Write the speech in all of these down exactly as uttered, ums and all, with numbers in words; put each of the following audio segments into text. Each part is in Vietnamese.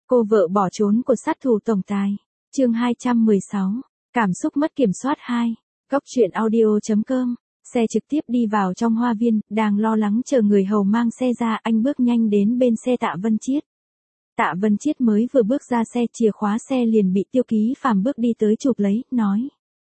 Cô vợ bỏ trốn của sát thủ tổng tài. Chương hai trăm mười sáu. Cảm xúc mất kiểm soát hai. Góc truyện audio chấm com. Xe trực tiếp đi vào trong hoa viên, đang lo lắng chờ người hầu mang xe ra, anh bước nhanh đến bên xe Tạ Vân Chiết. Tạ Vân Chiết mới vừa bước ra xe, chìa khóa xe liền bị Tiêu Ký Phàm bước đi tới chụp lấy, nói: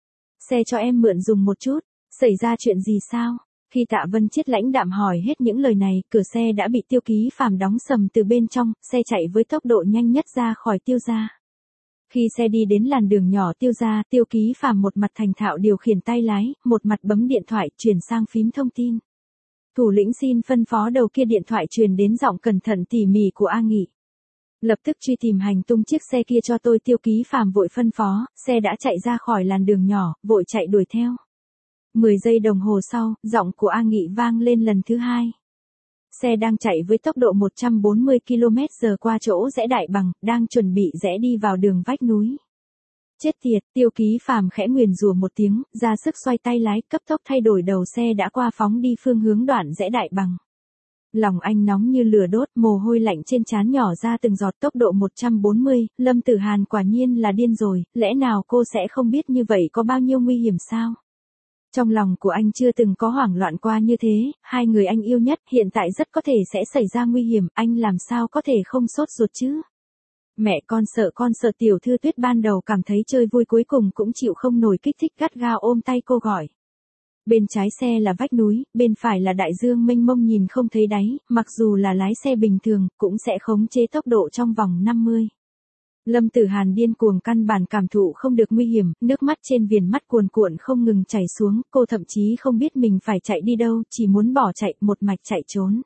"Xe cho em mượn dùng một chút, xảy ra chuyện gì sao?" Khi Tạ Vân Chiết lãnh đạm hỏi hết những lời này, cửa xe đã bị Tiêu Ký Phàm đóng sầm từ bên trong, xe chạy với tốc độ nhanh nhất ra khỏi Tiêu gia. Khi xe đi đến làn đường nhỏ Tiêu gia, Tiêu Ký Phàm một mặt thành thạo điều khiển tay lái, một mặt bấm điện thoại chuyển sang phím thông tin. Thủ lĩnh xin phân phó, đầu kia điện thoại truyền đến giọng cẩn thận tỉ mỉ của A Nghị. "Lập tức truy tìm hành tung chiếc xe kia cho tôi." Tiêu Ký Phàm vội phân phó, xe đã chạy ra khỏi làn đường nhỏ, vội chạy đuổi theo. Mười giây đồng hồ sau, giọng của A Nghị vang lên lần thứ hai. Xe đang chạy với tốc độ một trăm bốn mươi ki lô mét giờ qua chỗ rẽ Đại Bằng, đang chuẩn bị rẽ đi vào đường vách núi. Chết tiệt, Tiêu Ký Phàm khẽ nguyền rủa một tiếng, ra sức xoay tay lái, cấp tốc thay đổi đầu xe đã qua phóng đi phương hướng đoạn rẽ Đại Bằng. Lòng anh nóng như lửa đốt, mồ hôi lạnh trên trán nhỏ ra từng giọt. Tốc độ một trăm bốn mươi, Lâm Tử Hàn quả nhiên là điên rồi, lẽ nào cô sẽ không biết như vậy có bao nhiêu nguy hiểm sao? Trong lòng của anh chưa từng có hoảng loạn qua như thế, hai người anh yêu nhất hiện tại rất có thể sẽ xảy ra nguy hiểm, anh làm sao có thể không sốt ruột chứ? Mẹ con sợ, con sợ. Tiểu Thư Tuyết ban đầu cảm thấy chơi vui, cuối cùng cũng chịu không nổi kích thích, gắt gao ôm tay cô gọi. Bên trái xe là vách núi, bên phải là đại dương mênh mông nhìn không thấy đáy, mặc dù là lái xe bình thường, cũng sẽ khống chế tốc độ trong vòng năm mươi. Lâm Tử Hàn điên cuồng, căn bản cảm thụ không được nguy hiểm, nước mắt trên viền mắt cuồn cuộn không ngừng chảy xuống, cô thậm chí không biết mình phải chạy đi đâu, chỉ muốn bỏ chạy, một mạch chạy trốn.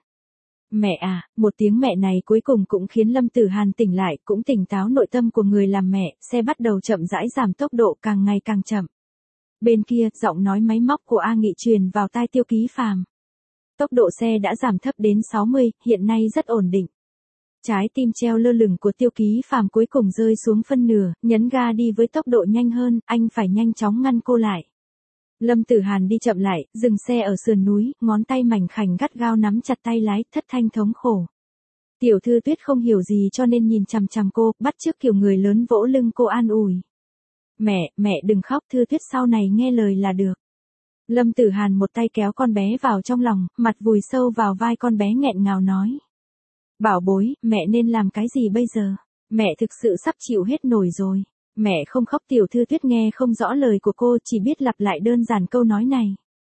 Mẹ à, một tiếng mẹ này cuối cùng cũng khiến Lâm Tử Hàn tỉnh lại, cũng tỉnh táo nội tâm của người làm mẹ, xe bắt đầu chậm rãi giảm tốc độ, càng ngày càng chậm. Bên kia, giọng nói máy móc của A Nghị truyền vào tai Tiêu Ký Phàm. Tốc độ xe đã giảm thấp đến sáu mươi, hiện nay rất ổn định. Trái tim treo lơ lửng của Tiêu Ký Phàm cuối cùng rơi xuống phân nửa, nhấn ga đi với tốc độ nhanh hơn, anh phải nhanh chóng ngăn cô lại. Lâm Tử Hàn đi chậm lại, dừng xe ở sườn núi, ngón tay mảnh khảnh gắt gao nắm chặt tay lái, thất thanh thống khổ. Tiểu Thư Tuyết không hiểu gì cho nên nhìn chằm chằm cô, bắt chước kiểu người lớn vỗ lưng cô an ủi. "Mẹ, mẹ đừng khóc, Thư Tuyết sau này nghe lời là được." Lâm Tử Hàn một tay kéo con bé vào trong lòng, mặt vùi sâu vào vai con bé nghẹn ngào nói: "Bảo bối, mẹ nên làm cái gì bây giờ? Mẹ thực sự sắp chịu hết nổi rồi." "Mẹ không khóc." Tiểu Thư Tuyết nghe không rõ lời của cô, chỉ biết lặp lại đơn giản câu nói này.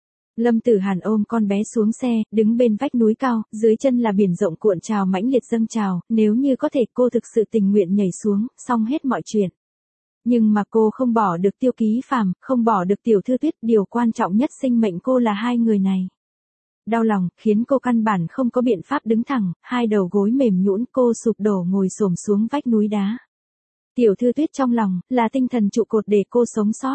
Lâm Tử Hàn ôm con bé xuống xe, đứng bên vách núi cao, dưới chân là biển rộng cuộn trào mãnh liệt dâng trào, nếu như có thể cô thực sự tình nguyện nhảy xuống, xong hết mọi chuyện. Nhưng mà cô không bỏ được Tiêu Ký Phàm, không bỏ được Tiểu Thư Tuyết, điều quan trọng nhất sinh mệnh cô là hai người này. Đau lòng, khiến cô căn bản không có biện pháp đứng thẳng, hai đầu gối mềm nhũn, cô sụp đổ ngồi xổm xuống vách núi đá. Tiểu Thư Tuyết trong lòng, là tinh thần trụ cột để cô sống sót.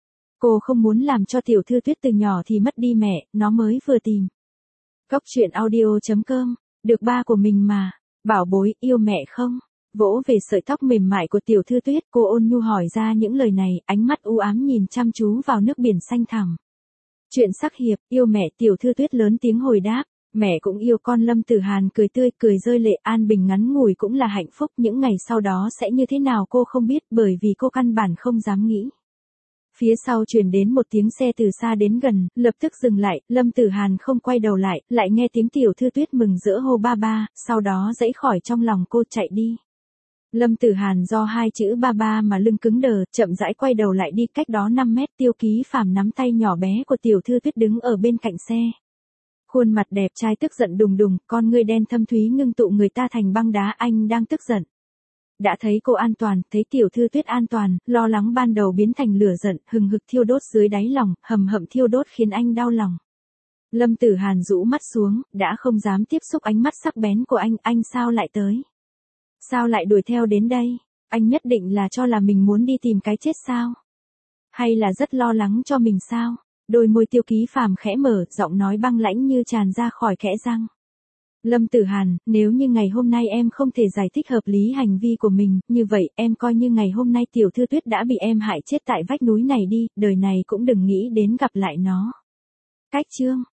Cô không muốn làm cho Tiểu Thư Tuyết từ nhỏ thì mất đi mẹ, nó mới vừa tìm. Góc truyện audio chấm com, được ba của mình mà, bảo bối, yêu mẹ không? Vỗ về sợi tóc mềm mại của Tiểu Thư Tuyết, cô ôn nhu hỏi ra những lời này, ánh mắt u ám nhìn chăm chú vào nước biển xanh thẳm. Chuyện sắc hiệp, yêu mẹ. Tiểu Thư Tuyết lớn tiếng hồi đáp. Mẹ cũng yêu con. Lâm Tử Hàn cười tươi, cười rơi lệ, an bình ngắn ngủi cũng là hạnh phúc, những ngày sau đó sẽ như thế nào cô không biết, bởi vì cô căn bản không dám nghĩ. Phía sau truyền đến một tiếng xe từ xa đến gần, lập tức dừng lại, Lâm Tử Hàn không quay đầu lại, lại nghe tiếng Tiểu Thư Tuyết mừng rỡ hô ba ba, sau đó giãy khỏi trong lòng cô, chạy đi. Lâm Tử Hàn do hai chữ ba ba mà lưng cứng đờ, chậm rãi quay đầu lại đi, cách đó năm mét, Tiêu Ký Phàm nắm tay nhỏ bé của Tiểu Thư Tuyết đứng ở bên cạnh xe. Khuôn mặt đẹp trai tức giận đùng đùng, con ngươi đen thâm thúy ngưng tụ người ta thành băng đá, anh đang tức giận. Đã thấy cô an toàn, thấy Tiểu Thư Tuyết an toàn, lo lắng ban đầu biến thành lửa giận, hừng hực thiêu đốt dưới đáy lòng, hầm hậm thiêu đốt khiến anh đau lòng. Lâm Tử Hàn rũ mắt xuống, đã không dám tiếp xúc ánh mắt sắc bén của anh, anh sao lại tới? Sao lại đuổi theo đến đây? Anh nhất định là cho là mình muốn đi tìm cái chết sao? Hay là rất lo lắng cho mình sao? Đôi môi Tiêu Ký Phàm khẽ mở, giọng nói băng lãnh như tràn ra khỏi kẽ răng. Lâm Tử Hàn, nếu như ngày hôm nay em không thể giải thích hợp lý hành vi của mình, như vậy em coi như ngày hôm nay Tiểu Thư Tuyết đã bị em hại chết tại vách núi này đi, đời này cũng đừng nghĩ đến gặp lại nó. Cách chương